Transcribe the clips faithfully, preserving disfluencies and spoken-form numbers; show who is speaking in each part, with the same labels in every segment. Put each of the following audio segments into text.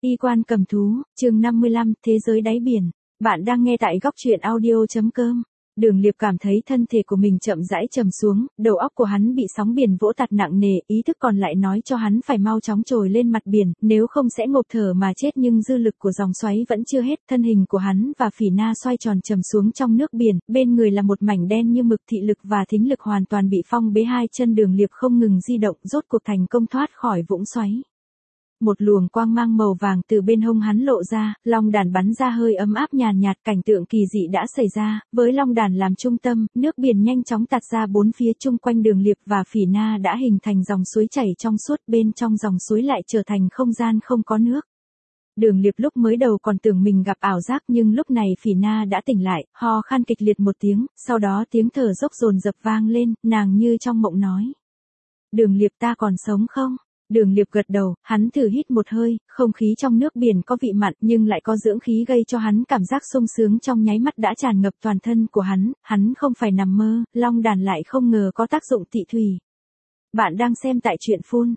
Speaker 1: Y quan cầm thú, chương năm mươi lăm, Thế giới đáy biển. Bạn đang nghe tại góc truyện audio.com. Đường Liệp cảm thấy thân thể của mình chậm rãi trầm xuống, đầu óc của hắn bị sóng biển vỗ tạt nặng nề, ý thức còn lại nói cho hắn phải mau chóng trồi lên mặt biển, nếu không sẽ ngộp thở mà chết, nhưng dư lực của dòng xoáy vẫn chưa hết, thân hình của hắn và Phỉ Na xoay tròn trầm xuống trong nước biển, bên người là một mảnh đen như mực, thị lực và thính lực hoàn toàn bị phong bế, hai chân Đường Liệp không ngừng di động, rốt cuộc thành công thoát khỏi vũng xoáy. Một luồng quang mang màu vàng từ bên hông hắn lộ ra, long đàn bắn ra hơi ấm áp nhàn nhạt, cảnh tượng kỳ dị đã xảy ra, với long đàn làm trung tâm, nước biển nhanh chóng tạt ra bốn phía chung quanh Đường Liệp và Phỉ Na đã hình thành dòng suối chảy trong suốt, bên trong dòng suối lại trở thành không gian không có nước. Đường Liệp lúc mới đầu còn tưởng mình gặp ảo giác, nhưng lúc này Phỉ Na đã tỉnh lại, ho khan kịch liệt một tiếng, sau đó tiếng thở dốc dồn dập vang lên, nàng như trong mộng nói: "Đường Liệp, ta còn sống không?" Đường Liệp gật đầu, hắn thử hít một hơi, không khí trong nước biển có vị mặn nhưng lại có dưỡng khí gây cho hắn cảm giác sung sướng trong nháy mắt đã tràn ngập toàn thân của hắn, hắn không phải nằm mơ, long đàn lại không ngờ có tác dụng tị thủy. Bạn đang xem tại truyện phun.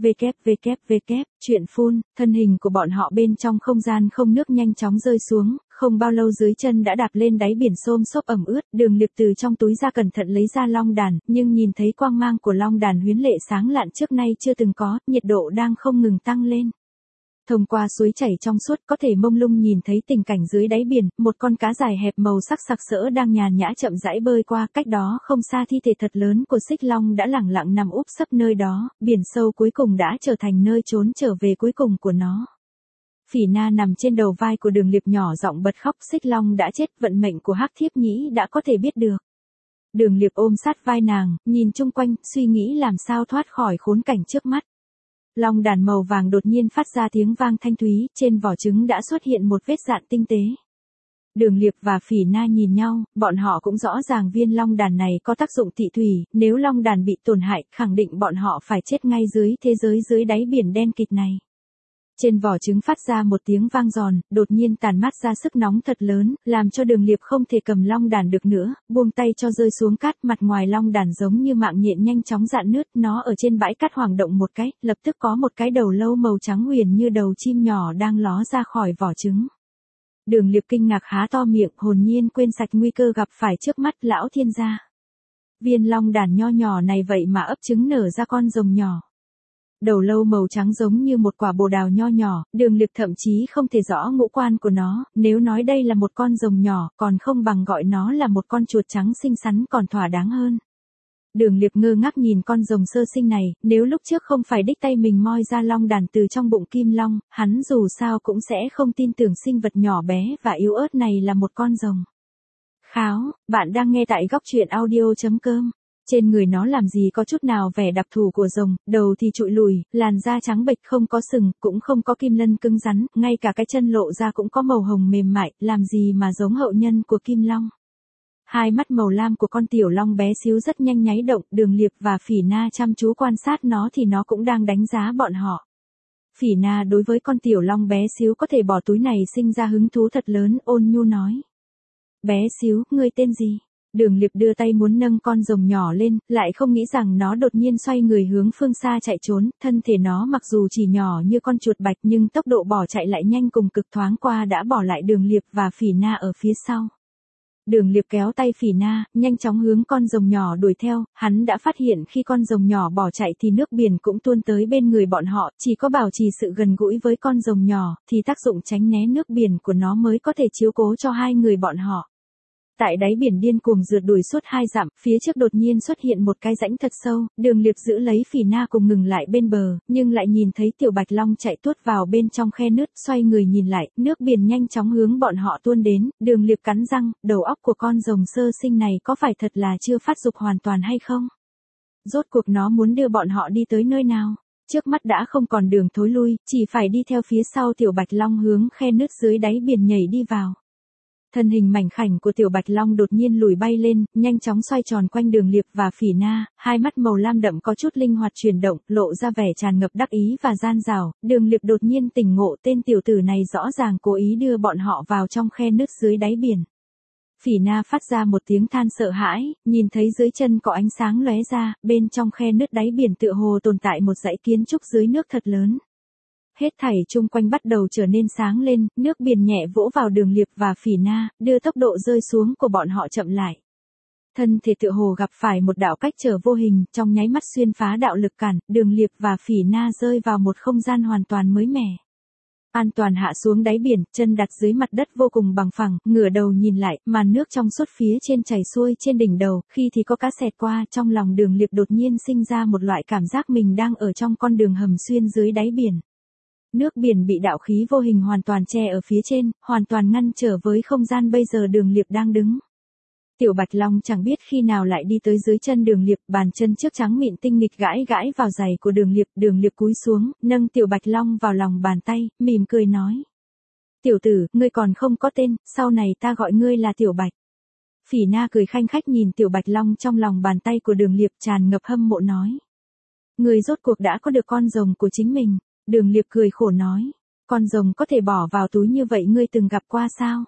Speaker 1: www. Truyện phun, thân hình của bọn họ bên trong không gian không nước nhanh chóng rơi xuống, không bao lâu dưới chân đã đạp lên đáy biển xôm xốp ẩm ướt, Đường Liệp từ trong túi ra cẩn thận lấy ra long đàn, nhưng nhìn thấy quang mang của long đàn huyến lệ sáng lạn trước nay chưa từng có, nhiệt độ đang không ngừng tăng lên. Thông qua suối chảy trong suốt có thể mông lung nhìn thấy tình cảnh dưới đáy biển, một con cá dài hẹp màu sắc sặc sỡ đang nhàn nhã chậm rãi bơi qua, cách đó không xa thi thể thật lớn của xích long đã lẳng lặng nằm úp sấp nơi đó, biển sâu cuối cùng đã trở thành nơi trốn trở về cuối cùng của nó. Phỉ Na nằm trên đầu vai của Đường Liệp nhỏ giọng bật khóc, xích long đã chết, vận mệnh của Hắc Thiếp Nhĩ đã có thể biết được. Đường Liệp ôm sát vai nàng, nhìn chung quanh, suy nghĩ làm sao thoát khỏi khốn cảnh trước mắt. Long đàn màu vàng đột nhiên phát ra tiếng vang thanh thúy, trên vỏ trứng đã xuất hiện một vết dạn tinh tế. Đường Liệp và Phỉ Na nhìn nhau, bọn họ cũng rõ ràng viên long đàn này có tác dụng tị thủy, nếu long đàn bị tổn hại, khẳng định bọn họ phải chết ngay dưới thế giới dưới đáy biển đen kịt này. Trên vỏ trứng phát ra một tiếng vang giòn, đột nhiên tàn mát ra sức nóng thật lớn, làm cho Đường Liệp không thể cầm long đàn được nữa, buông tay cho rơi xuống cát, mặt ngoài long đàn giống như mạng nhện nhanh chóng rạn nứt, nó ở trên bãi cát hoảng động một cái, lập tức có một cái đầu lâu màu trắng huyền như đầu chim nhỏ đang ló ra khỏi vỏ trứng. Đường Liệp kinh ngạc há to miệng, hồn nhiên quên sạch nguy cơ gặp phải trước mắt, lão thiên gia. Viên long đàn nho nhỏ này vậy mà ấp trứng nở ra con rồng nhỏ. Đầu lâu màu trắng giống như một quả bồ đào nho nhỏ, Đường Liệp thậm chí không thể rõ ngũ quan của nó, nếu nói đây là một con rồng nhỏ, còn không bằng gọi nó là một con chuột trắng xinh xắn còn thỏa đáng hơn. Đường Liệp ngơ ngác nhìn con rồng sơ sinh này, nếu lúc trước không phải đích tay mình moi ra long đàn từ trong bụng kim long, hắn dù sao cũng sẽ không tin tưởng sinh vật nhỏ bé và yếu ớt này là một con rồng. Kháo, bạn đang nghe tại góc truyện audio.com. Trên người nó làm gì có chút nào vẻ đặc thù của rồng, đầu thì trụi lùi, làn da trắng bệch không có sừng, cũng không có kim lân cứng rắn, ngay cả cái chân lộ ra cũng có màu hồng mềm mại, làm gì mà giống hậu nhân của kim long. Hai mắt màu lam của con tiểu long bé xíu rất nhanh nháy động, Đường Liệp và Phỉ Na chăm chú quan sát nó thì nó cũng đang đánh giá bọn họ. Phỉ Na đối với con tiểu long bé xíu có thể bỏ túi này sinh ra hứng thú thật lớn, ôn nhu nói: "Bé xíu, ngươi tên gì?" Đường Liệp đưa tay muốn nâng con rồng nhỏ lên, lại không nghĩ rằng nó đột nhiên xoay người hướng phương xa chạy trốn, thân thể nó mặc dù chỉ nhỏ như con chuột bạch nhưng tốc độ bỏ chạy lại nhanh cùng cực, thoáng qua đã bỏ lại Đường Liệp và Phỉ Na ở phía sau. Đường Liệp kéo tay Phỉ Na, nhanh chóng hướng con rồng nhỏ đuổi theo, hắn đã phát hiện khi con rồng nhỏ bỏ chạy thì nước biển cũng tuôn tới bên người bọn họ, chỉ có bảo trì sự gần gũi với con rồng nhỏ, thì tác dụng tránh né nước biển của nó mới có thể chiếu cố cho hai người bọn họ. Tại đáy biển điên cuồng rượt đuổi suốt hai dặm, phía trước đột nhiên xuất hiện một cái rãnh thật sâu, Đường Liệp giữ lấy Phỉ Na cùng ngừng lại bên bờ, nhưng lại nhìn thấy tiểu bạch long chạy tuốt vào bên trong khe nứt, xoay người nhìn lại, nước biển nhanh chóng hướng bọn họ tuôn đến, Đường Liệp cắn răng, đầu óc của con rồng sơ sinh này có phải thật là chưa phát dục hoàn toàn hay không? Rốt cuộc nó muốn đưa bọn họ đi tới nơi nào? Trước mắt đã không còn đường thối lui, chỉ phải đi theo phía sau tiểu bạch long hướng khe nứt dưới đáy biển nhảy đi vào. Thân hình mảnh khảnh của tiểu bạch long đột nhiên lùi bay lên, nhanh chóng xoay tròn quanh Đường Liệp và Phỉ Na, hai mắt màu lam đậm có chút linh hoạt chuyển động, lộ ra vẻ tràn ngập đắc ý và gian dảo. Đường Liệp đột nhiên tỉnh ngộ, tên tiểu tử này rõ ràng cố ý đưa bọn họ vào trong khe nứt dưới đáy biển. Phỉ Na phát ra một tiếng than sợ hãi, nhìn thấy dưới chân có ánh sáng lóe ra, bên trong khe nứt đáy biển tựa hồ tồn tại một dãy kiến trúc dưới nước thật lớn. hết thảy chung quanh bắt đầu trở nên sáng lên, nước biển nhẹ vỗ vào Đường Liệp và Phỉ Na, đưa tốc độ rơi xuống của bọn họ chậm lại. Thân thể tựa hồ gặp phải một đạo cách trở vô hình, trong nháy mắt xuyên phá đạo lực cản, Đường Liệp và Phỉ Na rơi vào một không gian hoàn toàn mới mẻ. An toàn hạ xuống đáy biển, chân đặt dưới mặt đất vô cùng bằng phẳng, ngửa đầu nhìn lại, màn nước trong suốt phía trên chảy xuôi trên đỉnh đầu, khi thì có cá xẹt qua, trong lòng Đường Liệp đột nhiên sinh ra một loại cảm giác mình đang ở trong con đường hầm xuyên dưới đáy biển. Nước biển bị đạo khí vô hình hoàn toàn che ở phía trên, hoàn toàn ngăn trở với không gian bây giờ Đường Liệp đang đứng. Tiểu Bạch Long chẳng biết khi nào lại đi tới dưới chân Đường Liệp, bàn chân trước trắng mịn tinh nghịch gãi gãi vào giày của Đường Liệp, Đường Liệp cúi xuống, nâng Tiểu Bạch Long vào lòng bàn tay, mỉm cười nói. Tiểu tử, ngươi còn không có tên, sau này ta gọi ngươi là Tiểu Bạch. Phỉ Na cười khanh khách nhìn Tiểu Bạch Long trong lòng bàn tay của Đường Liệp, tràn ngập hâm mộ nói. Ngươi rốt cuộc đã có được con rồng của chính mình. Đường Liệp cười khổ nói. Con rồng có thể bỏ vào túi như vậy ngươi từng gặp qua sao?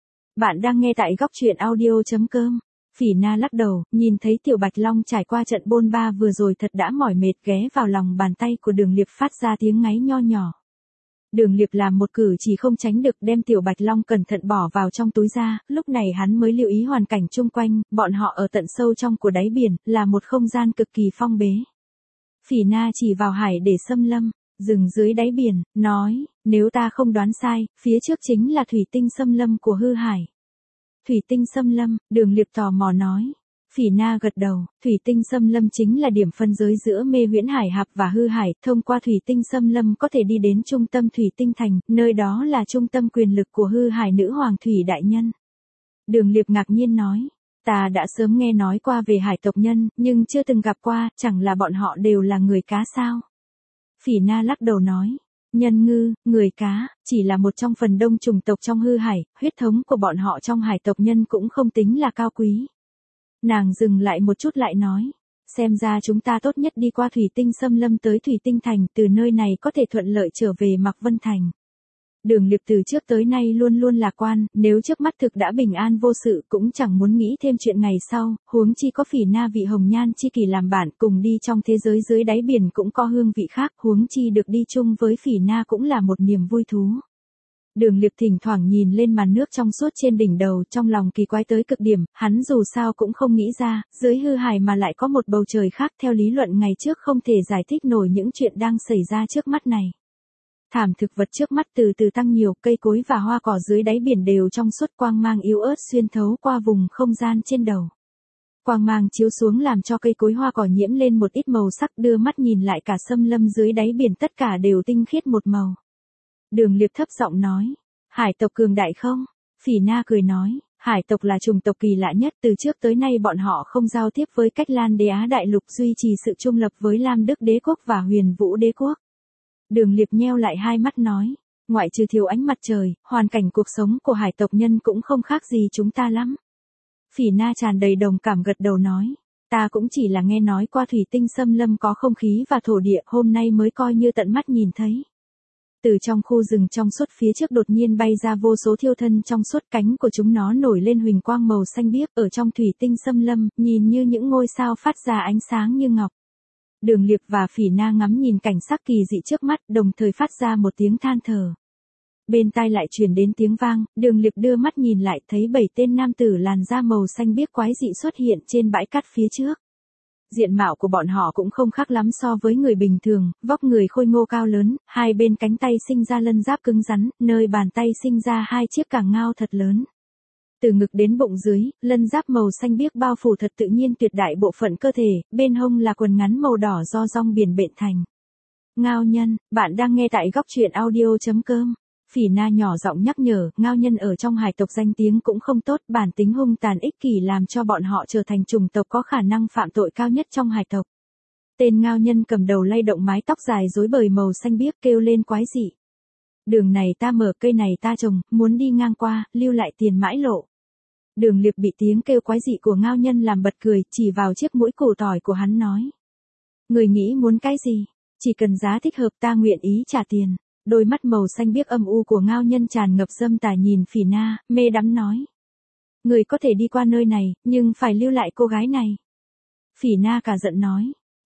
Speaker 1: Bạn đang nghe tại góc truyện audio.com. Phỉ Na lắc đầu, nhìn thấy Tiểu Bạch Long trải qua trận bôn ba vừa rồi thật đã mỏi mệt, ghé vào lòng bàn tay của Đường Liệp phát ra tiếng ngáy nho nhỏ. Đường Liệp làm một cử chỉ không tránh được, đem Tiểu Bạch Long cẩn thận bỏ vào trong túi ra, lúc này hắn mới lưu ý hoàn cảnh chung quanh, bọn họ ở tận sâu trong của đáy biển, là một không gian cực kỳ phong bế. Phỉ Na chỉ vào hải để xâm lâm, rừng dưới đáy biển, nói, nếu ta không đoán sai, phía trước chính là thủy tinh xâm lâm của hư hải. Thủy tinh xâm lâm, Đường Liệp tò mò nói. Phỉ Na gật đầu, thủy tinh xâm lâm chính là điểm phân giới giữa mê huyễn hải hạp và hư hải, thông qua thủy tinh xâm lâm có thể đi đến trung tâm thủy tinh thành, nơi đó là trung tâm quyền lực của hư hải nữ hoàng thủy đại nhân. Đường Liệp ngạc nhiên nói, ta đã sớm nghe nói qua về hải tộc nhân, nhưng chưa từng gặp qua, chẳng là bọn họ đều là người cá sao? Phỉ Na lắc đầu nói, nhân ngư, người cá, chỉ là một trong phần đông chủng tộc trong hư hải, huyết thống của bọn họ trong hải tộc nhân cũng không tính là cao quý. Nàng dừng lại một chút lại nói, xem ra chúng ta tốt nhất đi qua thủy tinh xâm lâm tới thủy tinh thành, từ nơi này có thể thuận lợi trở về Mạc Vân Thành. Đường Liệp từ trước tới nay luôn luôn lạc quan, nếu trước mắt thực đã bình an vô sự cũng chẳng muốn nghĩ thêm chuyện ngày sau, huống chi có Phỉ Na vị hồng nhan chi kỷ làm bạn, cùng đi trong thế giới dưới đáy biển cũng có hương vị khác, huống chi được đi chung với Phỉ Na cũng là một niềm vui thú. Đường Liệp thỉnh thoảng nhìn lên màn nước trong suốt trên đỉnh đầu, trong lòng kỳ quái tới cực điểm, hắn dù sao cũng không nghĩ ra, dưới hư hải mà lại có một bầu trời khác, theo lý luận ngày trước không thể giải thích nổi những chuyện đang xảy ra trước mắt này. Thảm thực vật trước mắt từ từ tăng nhiều, cây cối và hoa cỏ dưới đáy biển đều trong suốt, quang mang yếu ớt xuyên thấu qua vùng không gian trên đầu. Quang mang chiếu xuống làm cho cây cối hoa cỏ nhiễm lên một ít màu sắc, đưa mắt nhìn lại cả xâm lâm dưới đáy biển tất cả đều tinh khiết một màu. Đường Liệp thấp giọng nói, hải tộc cường đại không? Phỉ Na cười nói, hải tộc là chủng tộc kỳ lạ nhất, từ trước tới nay bọn họ không giao tiếp với cách Lan Đế Á đại lục, duy trì sự trung lập với Lam Đức đế quốc và Huyền Vũ đế quốc. Đường Liệp nheo lại hai mắt nói, ngoại trừ thiếu ánh mặt trời, hoàn cảnh cuộc sống của hải tộc nhân cũng không khác gì chúng ta lắm. Phỉ Na tràn đầy đồng cảm gật đầu nói, ta cũng chỉ là nghe nói qua thủy tinh xâm lâm có không khí và thổ địa, hôm nay mới coi như tận mắt nhìn thấy. Từ trong khu rừng trong suốt phía trước đột nhiên bay ra vô số thiêu thân trong suốt, cánh của chúng nó nổi lên huỳnh quang màu xanh biếc, ở trong thủy tinh xâm lâm, nhìn như những ngôi sao phát ra ánh sáng như ngọc. Đường Liệp và Phỉ Na ngắm nhìn cảnh sắc kỳ dị trước mắt, đồng thời phát ra một tiếng than thở. Bên tai lại truyền đến tiếng vang, Đường Liệp đưa mắt nhìn lại thấy bảy tên nam tử làn da màu xanh biếc quái dị xuất hiện trên bãi cát phía trước. Diện mạo của bọn họ cũng không khác lắm so với người bình thường, vóc người khôi ngô cao lớn, hai bên cánh tay sinh ra lân giáp cứng rắn, nơi bàn tay sinh ra hai chiếc cẳng ngao thật lớn. Từ ngực đến bụng dưới, lân giáp màu xanh biếc bao phủ thật tự nhiên tuyệt đại bộ phận cơ thể, bên hông là quần ngắn màu đỏ do rong biển bện thành. Ngao nhân, bạn đang nghe tại góc truyện audio.com. Phỉ Na nhỏ giọng nhắc nhở, Ngao nhân ở trong hải tộc danh tiếng cũng không tốt, bản tính hung tàn ích kỷ làm cho bọn họ trở thành chủng tộc có khả năng phạm tội cao nhất trong hải tộc. Tên Ngao nhân cầm đầu lay động mái tóc dài rối bời màu xanh biếc kêu lên quái dị. Đường này ta mở, cây này ta trồng, muốn đi ngang qua, lưu lại tiền mãi lộ. Đường Liệp bị tiếng kêu quái dị của Ngao nhân làm bật cười, chỉ vào chiếc mũi củ tỏi của hắn nói. Người nghĩ muốn cái gì? Chỉ cần giá thích hợp ta nguyện ý trả tiền. Đôi mắt màu xanh biếc âm u của Ngao nhân tràn ngập dâm tà nhìn Phỉ Na, mê đắm nói. Người có thể đi qua nơi này, nhưng phải lưu lại cô gái này. Phỉ Na cả giận nói.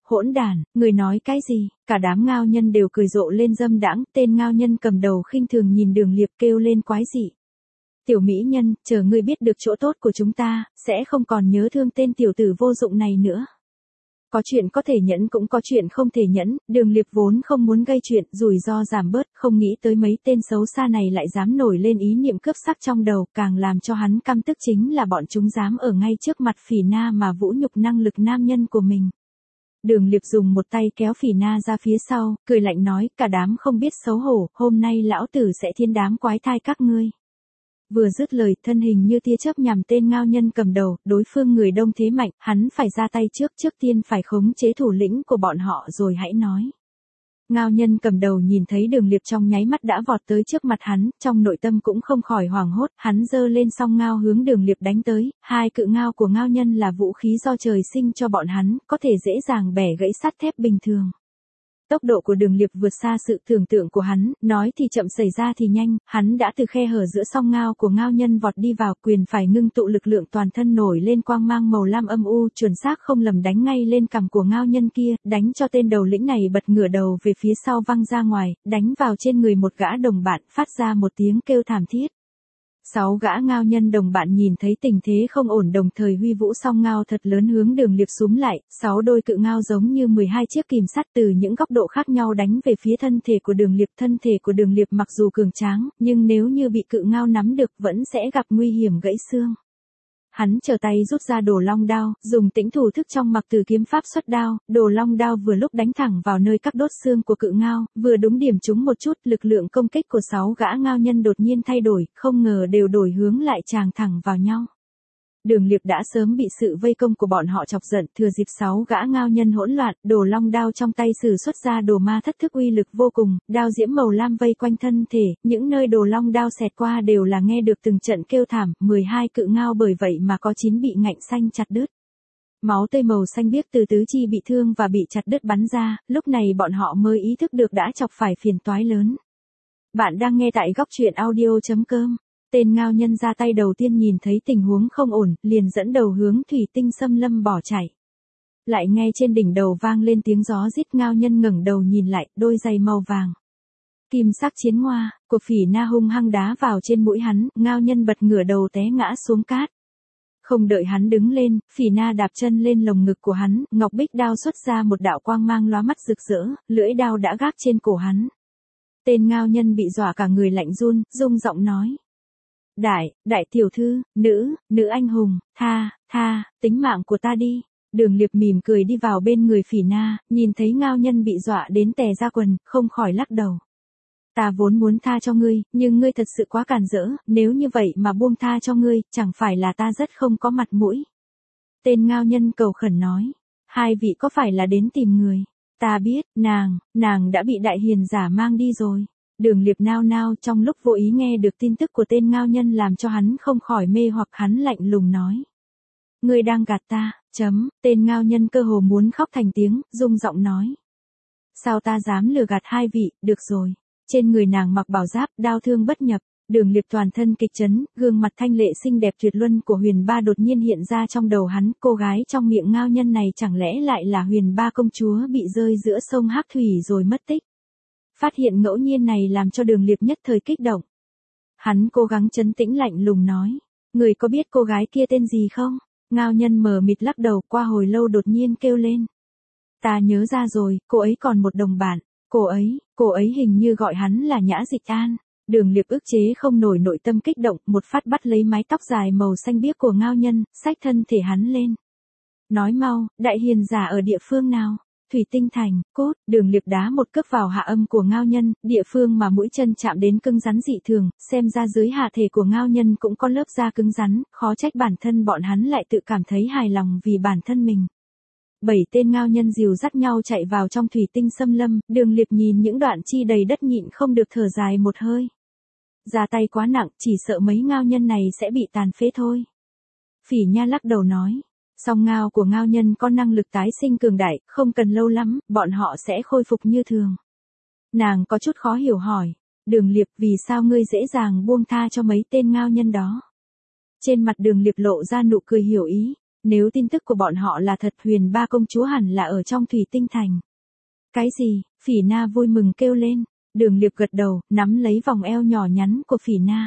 Speaker 1: hỗn đản, người nói cái gì? Cả đám ngao nhân đều cười rộ lên dâm đãng, tên ngao nhân cầm đầu khinh thường nhìn Đường Liệp kêu lên quái dị. Tiểu mỹ nhân, chờ ngươi biết được chỗ tốt của chúng ta, sẽ không còn nhớ thương tên tiểu tử vô dụng này nữa. Có chuyện có thể nhẫn cũng có chuyện không thể nhẫn, Đường Liệp vốn không muốn gây chuyện, rủi ro giảm bớt, không nghĩ tới mấy tên xấu xa này lại dám nổi lên ý niệm cướp sắc trong đầu, càng làm cho hắn căm tức chính là bọn chúng dám ở ngay trước mặt Phỉ Na mà vũ nhục năng lực nam nhân của mình. Đường Liệp dùng một tay kéo Phỉ Na ra phía sau, cười lạnh nói, cả đám không biết xấu hổ, hôm nay lão tử sẽ thiên đám quái thai các ngươi. Vừa dứt lời, thân hình như tia chớp nhằm tên ngao nhân cầm đầu, đối phương người đông thế mạnh, hắn phải ra tay trước, trước tiên phải khống chế thủ lĩnh của bọn họ rồi hãy nói. Ngao nhân cầm đầu nhìn thấy Đường Liệp trong nháy mắt đã vọt tới trước mặt hắn, trong nội tâm cũng không khỏi hoảng hốt, hắn giơ lên song ngao hướng Đường Liệp đánh tới, hai cự ngao của ngao nhân là vũ khí do trời sinh cho bọn hắn, có thể dễ dàng bẻ gãy sắt thép bình thường. Tốc độ của Đường Liệp vượt xa sự tưởng tượng của hắn, nói thì chậm xảy ra thì nhanh, hắn đã từ khe hở giữa song ngao của ngao nhân vọt đi vào, quyền phải ngưng tụ lực lượng toàn thân nổi lên quang mang màu lam âm u, chuẩn xác không lầm đánh ngay lên cằm của ngao nhân kia, đánh cho tên đầu lĩnh này bật ngửa đầu về phía sau văng ra ngoài, đánh vào trên người một gã đồng bạn, phát ra một tiếng kêu thảm thiết. Sáu gã ngao nhân đồng bạn nhìn thấy tình thế không ổn đồng thời huy vũ song ngao thật lớn hướng Đường Liệp xúm lại, sáu đôi cự ngao giống như mười hai chiếc kìm sắt từ những góc độ khác nhau đánh về phía thân thể của Đường Liệp. Thân thể của Đường Liệp mặc dù cường tráng, nhưng nếu như bị cự ngao nắm được vẫn sẽ gặp nguy hiểm gãy xương. Hắn trở tay rút ra Đồ Long đao, dùng tĩnh thủ thức trong mặc từ kiếm pháp xuất đao, Đồ Long đao vừa lúc đánh thẳng vào nơi cắt đốt xương của cự ngao, vừa đúng điểm trúng một chút, lực lượng công kích của sáu gã ngao nhân đột nhiên thay đổi, không ngờ đều đổi hướng lại tràng thẳng vào nhau. Đường Liệp đã sớm bị sự vây công của bọn họ chọc giận, thừa dịp sáu gã ngao nhân hỗn loạn, Đồ Long đao trong tay sử xuất ra Đồ Ma Thất Thức uy lực vô cùng, đao diễm màu lam vây quanh thân thể, những nơi Đồ Long đao xẹt qua đều là nghe được từng trận kêu thảm, mười hai cự ngao bởi vậy mà có chín bị ngạnh xanh chặt đứt. Máu tươi màu xanh biếc từ tứ chi bị thương và bị chặt đứt bắn ra, lúc này bọn họ mới ý thức được đã chọc phải phiền toái lớn. Bạn đang nghe tại góc truyện audio chấm com. Tên ngao nhân ra tay đầu tiên nhìn thấy tình huống không ổn, liền dẫn đầu hướng thủy tinh xâm lâm bỏ chạy. Lại nghe trên đỉnh đầu vang lên tiếng gió rít, ngao nhân ngẩng đầu nhìn lại, đôi giày màu vàng kim sắc chiến hoa của Phỉ Na hung hăng đá vào trên mũi hắn, ngao nhân bật ngửa đầu té ngã xuống cát. Không đợi hắn đứng lên, Phỉ Na đạp chân lên lồng ngực của hắn, ngọc bích đao xuất ra một đạo quang mang lóa mắt rực rỡ, lưỡi đao đã gác trên cổ hắn. Tên ngao nhân bị dọa cả người lạnh run, rung giọng nói. Đại, đại tiểu thư, nữ, nữ anh hùng, tha, tha, tính mạng của ta đi. Đường Liệp mỉm cười đi vào bên người Phỉ Na, nhìn thấy ngao nhân bị dọa đến tè ra quần, không khỏi lắc đầu. Ta vốn muốn tha cho ngươi, nhưng ngươi thật sự quá càn rỡ, nếu như vậy mà buông tha cho ngươi, chẳng phải là ta rất không có mặt mũi. Tên ngao nhân cầu khẩn nói, hai vị có phải là đến tìm người? Ta biết, nàng, nàng đã bị đại hiền giả mang đi rồi. Đường Liệp nao nao trong lúc vô ý nghe được tin tức của tên ngao nhân làm cho hắn không khỏi mê hoặc, hắn lạnh lùng nói. Ngươi đang gạt ta, chấm, tên ngao nhân cơ hồ muốn khóc thành tiếng, rung giọng nói. Sao ta dám lừa gạt hai vị, được rồi. Trên người nàng mặc bảo giáp, đao thương bất nhập, Đường Liệp toàn thân kịch chấn, gương mặt thanh lệ xinh đẹp tuyệt luân của Huyền Ba đột nhiên hiện ra trong đầu hắn, cô gái trong miệng ngao nhân này chẳng lẽ lại là Huyền Ba công chúa bị rơi giữa sông Hắc Thủy rồi mất tích. Phát hiện ngẫu nhiên này làm cho Đường Liệp nhất thời kích động. Hắn cố gắng trấn tĩnh lạnh lùng nói, người có biết cô gái kia tên gì không? Ngao nhân mờ mịt lắc đầu, qua hồi lâu đột nhiên kêu lên. Ta nhớ ra rồi, cô ấy còn một đồng bạn, cô ấy, cô ấy hình như gọi hắn là Nhã Dịch An. Đường Liệp ức chế không nổi nội tâm kích động, một phát bắt lấy mái tóc dài màu xanh biếc của ngao nhân, xách thân thể hắn lên. Nói mau, đại hiền giả ở địa phương nào? Thủy Tinh Thành, cốt, Đường Liệp đá một cước vào hạ âm của ngao nhân, địa phương mà mũi chân chạm đến cứng rắn dị thường, xem ra dưới hạ thể của ngao nhân cũng có lớp da cứng rắn, khó trách bản thân bọn hắn lại tự cảm thấy hài lòng vì bản thân mình. Bảy tên ngao nhân dìu dắt nhau chạy vào trong thủy tinh xâm lâm, Đường Liệp nhìn những đoạn chi đầy đất nhịn không được thở dài một hơi. Ra tay quá nặng, chỉ sợ mấy ngao nhân này sẽ bị tàn phế thôi. Phỉ Nha lắc đầu nói. Song ngao của ngao nhân có năng lực tái sinh cường đại, không cần lâu lắm, bọn họ sẽ khôi phục như thường. Nàng có chút khó hiểu hỏi, Đường Liệp, vì sao ngươi dễ dàng buông tha cho mấy tên ngao nhân đó? Trên mặt Đường Liệp lộ ra nụ cười hiểu ý, Nếu tin tức của bọn họ là thật, Huyền Ba công chúa hẳn là ở trong Thủy Tinh Thành. Cái gì? Phỉ Na vui mừng kêu lên. Đường Liệp gật đầu, nắm lấy vòng eo nhỏ nhắn của Phỉ Na.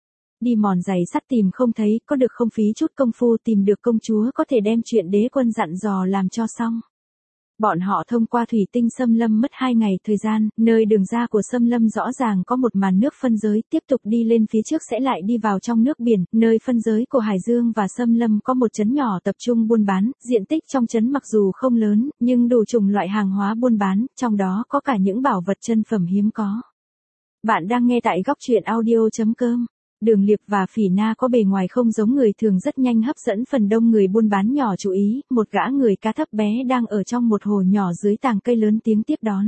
Speaker 1: Đi mòn giày sắt tìm không thấy, có được không phí chút công phu tìm được công chúa có thể đem chuyện đế quân dặn dò làm cho xong. Bọn họ thông qua thủy tinh xâm lâm mất hai ngày thời gian, nơi đường ra của xâm lâm rõ ràng có một màn nước phân giới, tiếp tục đi lên phía trước sẽ lại đi vào trong nước biển, nơi phân giới của hải dương và xâm lâm có một trấn nhỏ tập trung buôn bán, diện tích trong trấn mặc dù không lớn, nhưng đủ chủng loại hàng hóa buôn bán, trong đó có cả những bảo vật chân phẩm hiếm có. Bạn đang nghe tại góc truyện audio chấm com. Đường Liệp và Phỉ Na có bề ngoài không giống người thường, rất nhanh hấp dẫn phần đông người buôn bán nhỏ chú ý, một gã người cá thấp bé đang ở trong một hồ nhỏ dưới tàng cây lớn tiếng tiếp đón.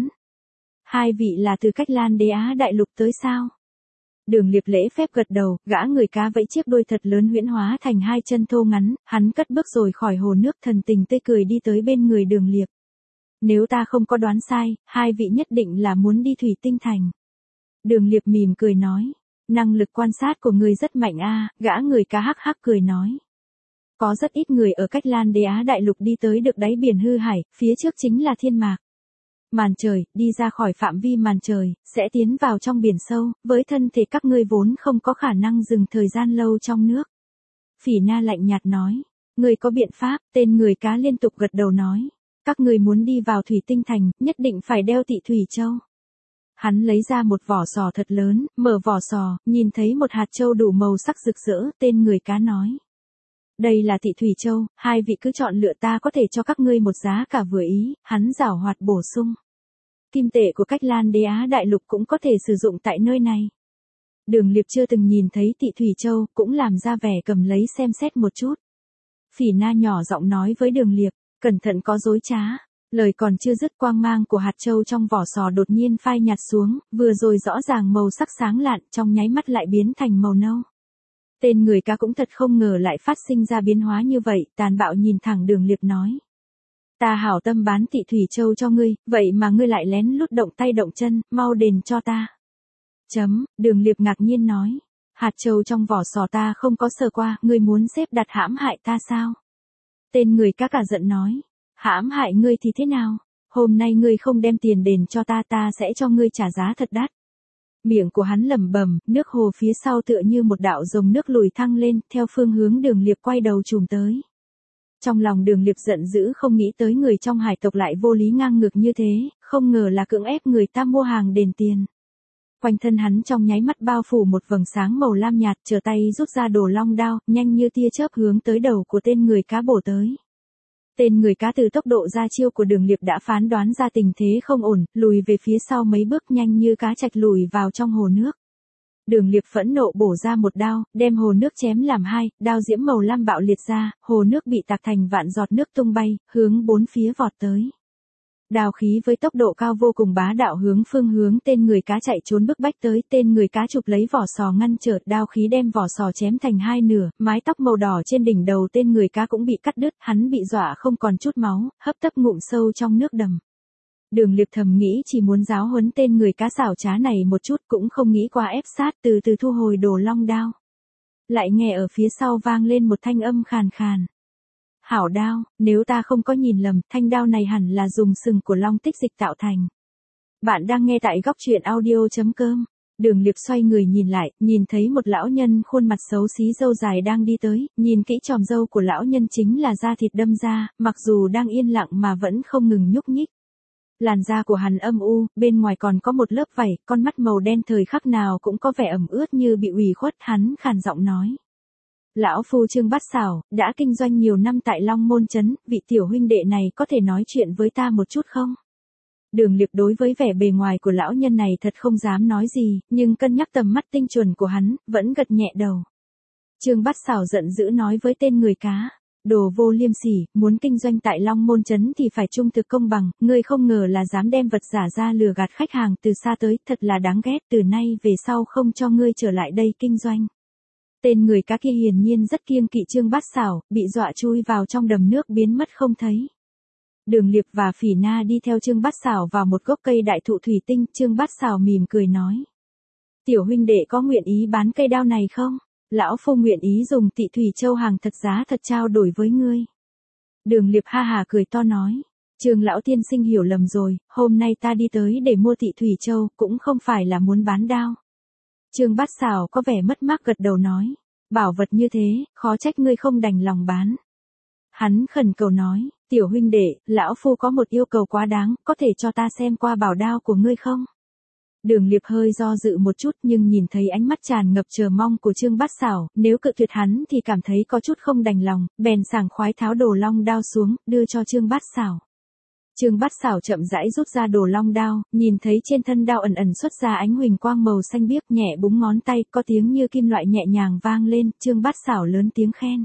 Speaker 1: Hai vị là từ Cách Lan Đế Á đại lục tới sao? Đường Liệp lễ phép gật đầu, gã người cá vẫy chiếc đôi thật lớn huyễn hóa thành hai chân thô ngắn, hắn cất bước rồi khỏi hồ nước, thần tình tươi cười đi tới bên người Đường Liệp. Nếu ta không có đoán sai, hai vị nhất định là muốn đi Thủy Tinh Thành. Đường Liệp mỉm cười nói. Năng lực quan sát của người rất mạnh a, à, gã người cá hắc hắc cười nói. Có rất ít người ở Cách Lan Đế Á đại lục đi tới được đáy biển hư hải, phía trước chính là thiên mạc. Màn trời, đi ra khỏi phạm vi màn trời, sẽ tiến vào trong biển sâu, với thân thể các ngươi vốn không có khả năng dừng thời gian lâu trong nước. Phỉ Na lạnh nhạt nói. Người có biện pháp, tên người cá liên tục gật đầu nói. Các ngươi muốn đi vào Thủy Tinh Thành, nhất định phải đeo Tị Thủy Châu. Hắn lấy ra một vỏ sò thật lớn, mở vỏ sò, nhìn thấy một hạt châu đủ màu sắc rực rỡ, tên người cá nói. Đây là Tị Thủy Châu, hai vị cứ chọn lựa, ta có thể cho các ngươi một giá cả vừa ý, hắn giảo hoạt bổ sung. Kim tệ của Cách Lan Đế Á đại lục cũng có thể sử dụng tại nơi này. Đường Liệp chưa từng nhìn thấy Tị Thủy Châu, cũng làm ra vẻ cầm lấy xem xét một chút. Phỉ Na nhỏ giọng nói với Đường Liệp, cẩn thận có dối trá. Lời còn chưa dứt, quang mang của hạt châu trong vỏ sò đột nhiên phai nhạt xuống, vừa rồi rõ ràng màu sắc sáng lạn, trong nháy mắt lại biến thành màu nâu. Tên người cá cũng thật không ngờ lại phát sinh ra biến hóa như vậy, tàn bạo nhìn thẳng Đường Liệp nói. Ta hảo tâm bán Tị Thủy Châu cho ngươi, vậy mà ngươi lại lén lút động tay động chân, mau đền cho ta. Chấm, Đường Liệp ngạc nhiên nói. Hạt châu trong vỏ sò ta không có sờ qua, ngươi muốn xếp đặt hãm hại ta sao? Tên người cá cả giận nói. Hãm hại ngươi thì thế nào? Hôm nay ngươi không đem tiền đền cho ta, ta sẽ cho ngươi trả giá thật đắt. Miệng của hắn lẩm bẩm, nước hồ phía sau tựa như một đạo dòng nước lùi thăng lên, theo phương hướng Đường Liệp quay đầu trùm tới. Trong lòng Đường Liệp giận dữ, không nghĩ tới người trong hải tộc lại vô lý ngang ngược như thế, không ngờ là cưỡng ép người ta mua hàng đền tiền. Quanh thân hắn trong nháy mắt bao phủ một vầng sáng màu lam nhạt, trở tay rút ra đồ long đao, nhanh như tia chớp hướng tới đầu của tên người cá bổ tới. Tên người cá từ tốc độ ra chiêu của Đường Liệp đã phán đoán ra tình thế không ổn, lùi về phía sau mấy bước, nhanh như cá trạch lùi vào trong hồ nước. Đường Liệp phẫn nộ bổ ra một đao, đem hồ nước chém làm hai, đao diễm màu lam bạo liệt ra, hồ nước bị tạc thành vạn giọt nước tung bay, hướng bốn phía vọt tới. Đao khí với tốc độ cao vô cùng bá đạo hướng phương hướng tên người cá chạy trốn bức bách tới, tên người cá chụp lấy vỏ sò ngăn trở, đao khí đem vỏ sò chém thành hai nửa, mái tóc màu đỏ trên đỉnh đầu tên người cá cũng bị cắt đứt, hắn bị dọa không còn chút máu, hấp tấp ngụm sâu trong nước đầm. Đường Liệp thầm nghĩ chỉ muốn giáo huấn tên người cá xảo trá này một chút, cũng không nghĩ qua ép sát, từ từ thu hồi đồ long đao. Lại nghe ở phía sau vang lên một thanh âm khàn khàn. Hảo đao, nếu ta không có nhìn lầm, thanh đao này hẳn là dùng sừng của long tích dịch tạo thành. Bạn đang nghe tại góc truyện audio chấm com. Đường Liệp xoay người nhìn lại, nhìn thấy một lão nhân khuôn mặt xấu xí râu dài đang đi tới, nhìn kỹ tròm râu của lão nhân chính là da thịt đâm ra, mặc dù đang yên lặng mà vẫn không ngừng nhúc nhích. Làn da của hắn âm u, bên ngoài còn có một lớp vảy, con mắt màu đen thời khắc nào cũng có vẻ ẩm ướt như bị ủy khuất, hắn khàn giọng nói. Lão phu Trương Bát Xảo, đã kinh doanh nhiều năm tại Long Môn Trấn, vị tiểu huynh đệ này có thể nói chuyện với ta một chút không? Đường Liệp đối với vẻ bề ngoài của lão nhân này thật không dám nói gì, nhưng cân nhắc tầm mắt tinh chuẩn của hắn, vẫn gật nhẹ đầu. Trương Bát Xảo giận dữ nói với tên người cá. Đồ vô liêm sỉ, muốn kinh doanh tại Long Môn Trấn thì phải trung thực công bằng, ngươi không ngờ là dám đem vật giả ra lừa gạt khách hàng từ xa tới, thật là đáng ghét, từ nay về sau không cho ngươi trở lại đây kinh doanh. Tên người cá kia hiển nhiên rất kiêng kỵ Trương Bát Xảo, bị dọa chui vào trong đầm nước biến mất không thấy. Đường Liệp và Phỉ Na đi theo Trương Bát Xảo vào một gốc cây đại thụ thủy tinh, Trương Bát Xảo mỉm cười nói. Tiểu huynh đệ có nguyện ý bán cây đao này không? Lão phu nguyện ý dùng Tị Thủy Châu hàng thật giá thật trao đổi với ngươi. Đường Liệp ha hà cười to nói. Trương lão tiên sinh hiểu lầm rồi, hôm nay ta đi tới để mua Tị Thủy Châu, cũng không phải là muốn bán đao. Trương Bát Sảo có vẻ mất mát gật đầu nói. Bảo vật như thế, khó trách ngươi không đành lòng bán. Hắn khẩn cầu nói, tiểu huynh đệ, lão phu có một yêu cầu quá đáng, có thể cho ta xem qua bảo đao của ngươi không? Đường Liệp hơi do dự một chút nhưng nhìn thấy ánh mắt tràn ngập chờ mong của Trương Bát Sảo, nếu cự tuyệt hắn thì cảm thấy có chút không đành lòng, bèn sảng khoái tháo đồ long đao xuống, đưa cho Trương Bát Sảo. Trương Bát Sảo chậm rãi rút ra đồ long đao, nhìn thấy trên thân đao ẩn ẩn xuất ra ánh huỳnh quang màu xanh biếc, nhẹ búng ngón tay, có tiếng như kim loại nhẹ nhàng vang lên, Trương Bát Sảo lớn tiếng khen.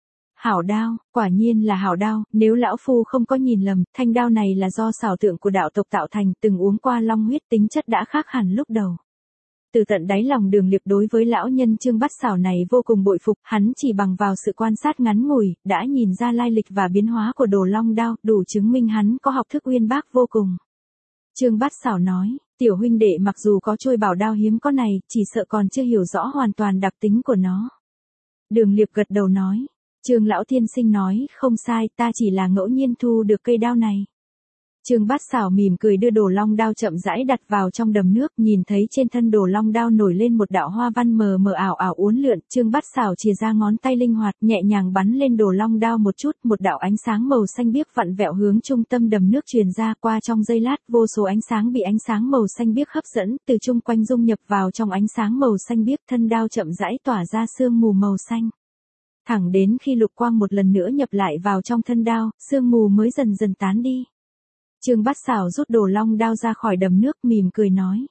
Speaker 1: Hảo đao, quả nhiên là hảo đao, nếu lão phu không có nhìn lầm, thanh đao này là do xảo tượng của đạo tộc tạo thành, từng uống qua long huyết, tính chất đã khác hẳn lúc đầu. Từ tận đáy lòng Đường Liệp đối với lão nhân Trương Bát Sảo này vô cùng bội phục, hắn chỉ bằng vào sự quan sát ngắn ngủi, đã nhìn ra lai lịch và biến hóa của đồ long đao, đủ chứng minh hắn có học thức uyên bác vô cùng. Trương Bát Sảo nói, tiểu huynh đệ mặc dù có trôi bảo đao hiếm có này, chỉ sợ còn chưa hiểu rõ hoàn toàn đặc tính của nó. Đường Liệp gật đầu nói, Trương lão tiên sinh nói, không sai, ta chỉ là ngẫu nhiên thu được cây đao này. Trương Bát Sảo mỉm cười đưa đồ long đao chậm rãi đặt vào trong đầm nước, nhìn thấy trên thân đồ long đao nổi lên một đạo hoa văn mờ mờ ảo ảo uốn lượn, Trương Bát Sảo chìa ra ngón tay linh hoạt, nhẹ nhàng bắn lên đồ long đao một chút, một đạo ánh sáng màu xanh biếc vặn vẹo hướng trung tâm đầm nước truyền ra, qua trong giây lát, vô số ánh sáng bị ánh sáng màu xanh biếc hấp dẫn, từ chung quanh dung nhập vào trong ánh sáng màu xanh biếc, thân đao chậm rãi tỏa ra sương mù màu xanh. Thẳng đến khi lục quang một lần nữa nhập lại vào trong thân đao, sương mù mới dần dần tán đi. Trương Bát Sảo rút đồ long đao ra khỏi đầm nước, mỉm cười nói.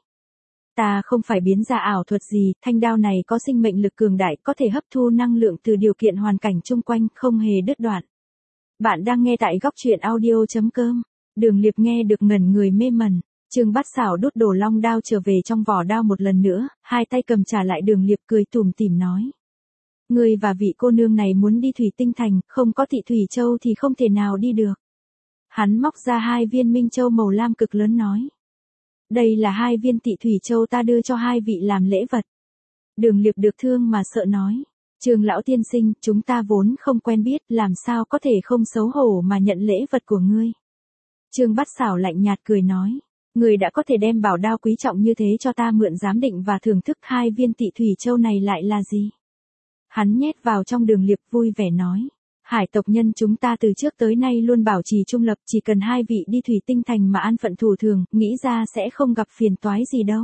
Speaker 1: Ta không phải biến ra ảo thuật gì, thanh đao này có sinh mệnh lực cường đại, có thể hấp thu năng lượng từ điều kiện hoàn cảnh chung quanh, không hề đứt đoạn. Bạn đang nghe tại góc truyện audio chấm com. Đường Liệp nghe được ngẩn người mê mẩn. Trương Bát Sảo đút đồ long đao trở về trong vỏ đao một lần nữa, hai tay cầm trả lại Đường Liệp, cười tủm tỉm nói. Ngươi và vị cô nương này muốn đi Thủy Tinh Thành, không có Tị Thủy Châu thì không thể nào đi được. Hắn móc ra hai viên minh châu màu lam cực lớn nói. Đây là hai viên Tị Thủy Châu ta đưa cho hai vị làm lễ vật. Đường Liệp được thương mà sợ nói. Trương lão tiên sinh, chúng ta vốn không quen biết, làm sao có thể không xấu hổ mà nhận lễ vật của ngươi. Trương Bát Sảo lạnh nhạt cười nói. Ngươi đã có thể đem bảo đao quý trọng như thế cho ta mượn giám định và thưởng thức, hai viên Tị Thủy Châu này lại là gì? Hắn nhét vào trong Đường Liệp, vui vẻ nói. Hải tộc nhân chúng ta từ trước tới nay luôn bảo trì trung lập, chỉ cần hai vị đi Thủy Tinh Thành mà an phận thủ thường, nghĩ ra sẽ không gặp phiền toái gì đâu.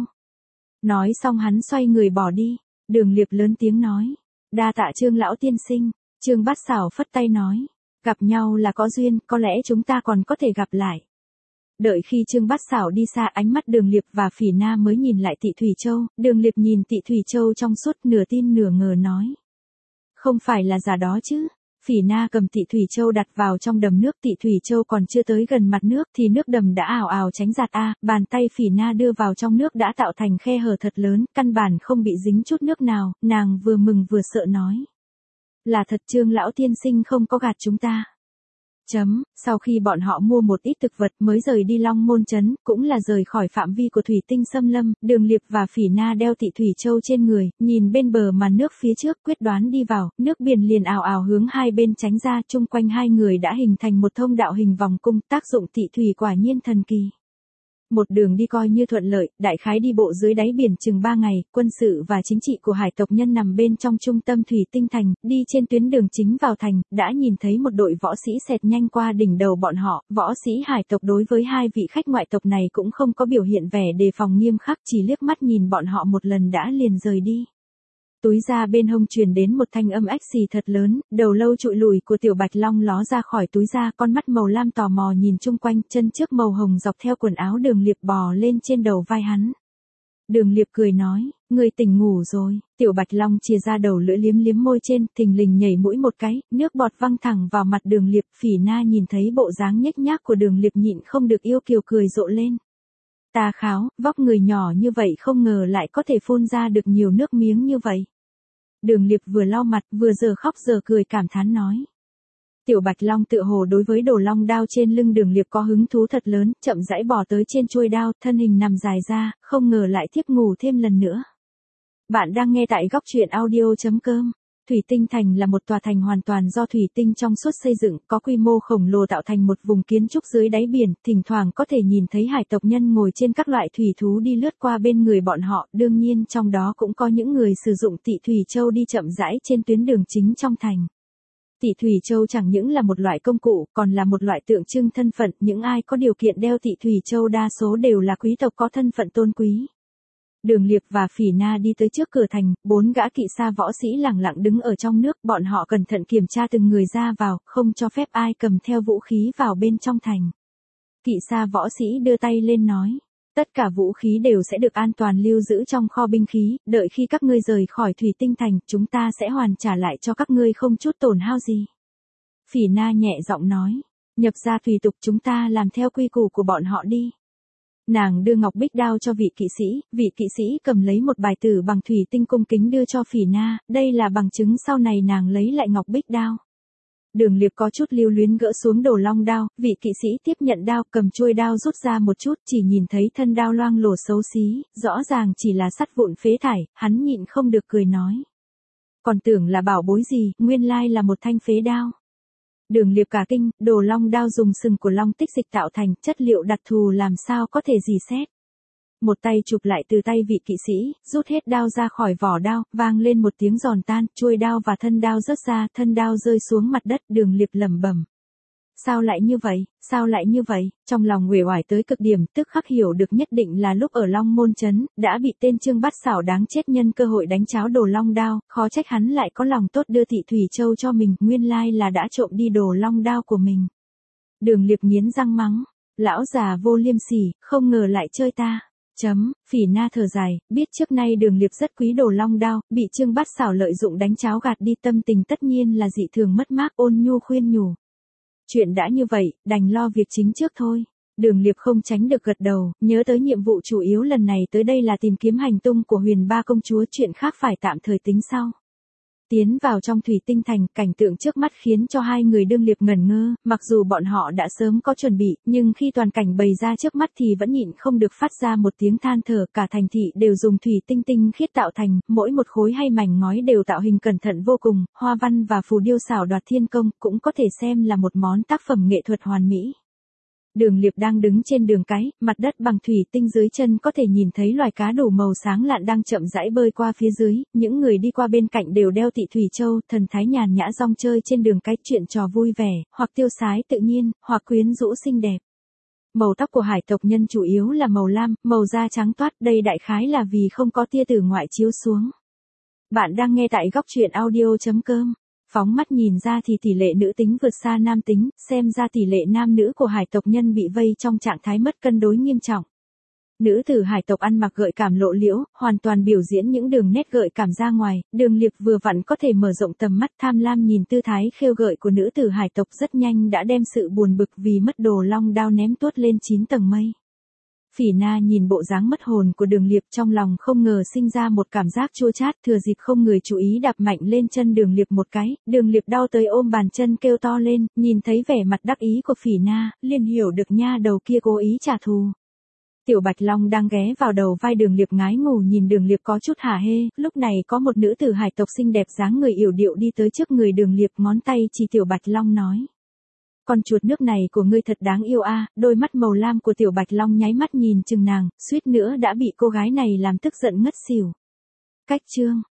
Speaker 1: Nói xong hắn xoay người bỏ đi. Đường Liệp lớn tiếng nói. Đa tạ Trương lão tiên sinh. Trương Bát Sảo phất tay nói. Gặp nhau là có duyên, có lẽ chúng ta còn có thể gặp lại. Đợi khi Trương Bát Sảo đi xa, ánh mắt Đường Liệp và Phỉ Na mới nhìn lại Tị Thủy Châu. Đường Liệp nhìn Tị Thủy Châu trong suốt, nửa tin nửa ngờ nói. Không phải là giả đó chứ. Phỉ Na cầm Tị Thủy Châu đặt vào trong đầm nước, Tị Thủy Châu còn chưa tới gần mặt nước thì nước đầm đã ào ào tránh giạt a, bàn tay Phỉ Na đưa vào trong nước đã tạo thành khe hở thật lớn, căn bản không bị dính chút nước nào, nàng vừa mừng vừa sợ nói. Là thật, Trương lão tiên sinh không có gạt chúng ta. Chấm, sau khi bọn họ mua một ít thực vật mới rời đi Long Môn Trấn, cũng là rời khỏi phạm vi của Thủy Tinh Xâm Lâm, Đường Liệp và Phỉ Na đeo Tị Thủy Châu trên người, nhìn bên bờ màn nước phía trước, quyết đoán đi vào, nước biển liền ào ào hướng hai bên tránh ra, chung quanh hai người đã hình thành một thông đạo hình vòng cung, tác dụng Tị Thủy quả nhiên thần kỳ. Một đường đi coi như thuận lợi, đại khái đi bộ dưới đáy biển chừng ba ngày, quân sự và chính trị của hải tộc nhân nằm bên trong trung tâm Thủy Tinh Thành, đi trên tuyến đường chính vào thành, đã nhìn thấy một đội võ sĩ xẹt nhanh qua đỉnh đầu bọn họ, võ sĩ hải tộc đối với hai vị khách ngoại tộc này cũng không có biểu hiện vẻ đề phòng nghiêm khắc, chỉ liếc mắt nhìn bọn họ một lần đã liền rời đi. Túi ra bên hông truyền đến một thanh âm ách xì thật lớn, đầu lâu trụi lùi của Tiểu Bạch Long ló ra khỏi túi ra, con mắt màu lam tò mò nhìn chung quanh, chân trước màu hồng dọc theo quần áo Đường Liệp bò lên trên đầu vai hắn. Đường Liệp cười nói, ngươi tỉnh ngủ rồi. Tiểu Bạch Long chìa ra đầu lưỡi liếm liếm môi trên, thình lình nhảy mũi một cái, nước bọt văng thẳng vào mặt Đường Liệp. Phỉ Na nhìn thấy bộ dáng nhếch nhác của Đường Liệp nhịn không được yêu kiều cười rộ lên. Ta kháo, vóc người nhỏ như vậy không ngờ lại có thể phun ra được nhiều nước miếng như vậy. Đường Liệp vừa lau mặt, vừa giờ khóc giờ cười cảm thán nói. Tiểu Bạch Long tựa hồ đối với đồ long đao trên lưng Đường Liệp có hứng thú thật lớn, chậm rãi bò tới trên chuôi đao, thân hình nằm dài ra, không ngờ lại thiếp ngủ thêm lần nữa. Bạn đang nghe tại góc truyện audio chấm com. Thủy Tinh Thành là một tòa thành hoàn toàn do thủy tinh trong suốt xây dựng, có quy mô khổng lồ tạo thành một vùng kiến trúc dưới đáy biển, thỉnh thoảng có thể nhìn thấy hải tộc nhân ngồi trên các loại thủy thú đi lướt qua bên người bọn họ, đương nhiên trong đó cũng có những người sử dụng Tị Thủy Châu đi chậm rãi trên tuyến đường chính trong thành. Tị Thủy Châu chẳng những là một loại công cụ, còn là một loại tượng trưng thân phận, những ai có điều kiện đeo Tị Thủy Châu đa số đều là quý tộc có thân phận tôn quý. Đường Liệp và Phỉ Na đi tới trước cửa thành, bốn gã kỵ sa võ sĩ lẳng lặng đứng ở trong nước, bọn họ cẩn thận kiểm tra từng người ra vào, không cho phép ai cầm theo vũ khí vào bên trong thành. Kỵ sa võ sĩ đưa tay lên nói, tất cả vũ khí đều sẽ được an toàn lưu giữ trong kho binh khí, đợi khi các ngươi rời khỏi Thủy Tinh Thành, chúng ta sẽ hoàn trả lại cho các ngươi không chút tổn hao gì. Phỉ Na nhẹ giọng nói, nhập gia tùy tục, chúng ta làm theo quy củ của bọn họ đi. Nàng đưa ngọc bích đao cho vị kỵ sĩ, vị kỵ sĩ cầm lấy một bài tử bằng thủy tinh cung kính đưa cho Phỉ Na, đây là bằng chứng sau này nàng lấy lại ngọc bích đao. Đường Liệp có chút lưu luyến gỡ xuống đồ long đao, vị kỵ sĩ tiếp nhận đao, cầm chuôi đao rút ra một chút, chỉ nhìn thấy thân đao loang lổ xấu xí, rõ ràng chỉ là sắt vụn phế thải, hắn nhịn không được cười nói. Còn tưởng là bảo bối gì, nguyên lai là một thanh phế đao. Đường Liệp cả kinh, đồ long đao dùng sừng của long tích dịch tạo thành, chất liệu đặc thù làm sao có thể dì xét. Một tay chụp lại từ tay vị kỵ sĩ, rút hết đao ra khỏi vỏ đao, vang lên một tiếng giòn tan, chuôi đao và thân đao rớt ra, thân đao rơi xuống mặt đất, Đường Liệp lẩm bẩm. Sao lại như vậy, sao lại như vậy, trong lòng uể oải tới cực điểm, tức khắc hiểu được nhất định là lúc ở Long Môn Trấn, đã bị tên Trương Bát Xảo đáng chết nhân cơ hội đánh cháo đồ long đao, khó trách hắn lại có lòng tốt đưa Tị Thủy Châu cho mình, nguyên lai là đã trộm đi đồ long đao của mình. Đường Liệp nghiến răng mắng, lão già vô liêm sỉ, không ngờ lại chơi ta. Chấm, Phỉ Na thở dài, biết trước nay Đường Liệp rất quý đồ long đao, bị Trương Bát Xảo lợi dụng đánh cháo gạt đi, tâm tình tất nhiên là dị thường mất mát, ôn nhu khuyên nhủ. Chuyện đã như vậy, đành lo việc chính trước thôi. Đường Liệp không tránh được gật đầu, nhớ tới nhiệm vụ chủ yếu lần này tới đây là tìm kiếm hành tung của Huyền Ba công chúa, chuyện khác phải tạm thời tính sau. Tiến vào trong Thủy Tinh Thành, cảnh tượng trước mắt khiến cho hai người Đường Liệp ngẩn ngơ, mặc dù bọn họ đã sớm có chuẩn bị, nhưng khi toàn cảnh bày ra trước mắt thì vẫn nhịn không được phát ra một tiếng than thở, cả thành thị đều dùng thủy tinh tinh khiết tạo thành, mỗi một khối hay mảnh ngói đều tạo hình cẩn thận vô cùng, hoa văn và phù điêu xảo đoạt thiên công, cũng có thể xem là một món tác phẩm nghệ thuật hoàn mỹ. Đường Liệp đang đứng trên đường cái, mặt đất bằng thủy tinh dưới chân có thể nhìn thấy loài cá đủ màu sáng lạn đang chậm rãi bơi qua phía dưới, những người đi qua bên cạnh đều đeo Tị Thủy Châu, thần thái nhàn nhã rong chơi trên đường cái, chuyện trò vui vẻ, hoặc tiêu sái tự nhiên, hoặc quyến rũ xinh đẹp. Màu tóc của hải tộc nhân chủ yếu là màu lam, màu da trắng toát, đây đại khái là vì không có tia tử ngoại chiếu xuống. Bạn đang nghe tại góc truyện audio chấm com. Phóng mắt nhìn ra thì tỷ lệ nữ tính vượt xa nam tính, xem ra tỷ lệ nam nữ của hải tộc nhân bị vây trong trạng thái mất cân đối nghiêm trọng. Nữ tử hải tộc ăn mặc gợi cảm lộ liễu, hoàn toàn biểu diễn những đường nét gợi cảm ra ngoài, Đường Liệp vừa vặn có thể mở rộng tầm mắt, tham lam nhìn tư thái khêu gợi của nữ tử hải tộc, rất nhanh đã đem sự buồn bực vì mất đồ long đao ném tuốt lên chín tầng mây. Phỉ Na nhìn bộ dáng mất hồn của Đường Liệp, trong lòng không ngờ sinh ra một cảm giác chua chát, thừa dịp không người chú ý đạp mạnh lên chân Đường Liệp một cái, Đường Liệp đau tới ôm bàn chân kêu to lên, nhìn thấy vẻ mặt đắc ý của Phỉ Na, liền hiểu được nha đầu kia cố ý trả thù. Tiểu Bạch Long đang ghé vào đầu vai Đường Liệp ngái ngủ nhìn Đường Liệp có chút hả hê, lúc này có một nữ tử hải tộc xinh đẹp dáng người yểu điệu đi tới trước người Đường Liệp, ngón tay chỉ Tiểu Bạch Long nói. Con chuột nước này của ngươi thật đáng yêu a. À, đôi mắt màu lam của Tiểu Bạch Long nháy mắt nhìn chừng nàng, suýt nữa đã bị cô gái này làm tức giận ngất xỉu. Cách chương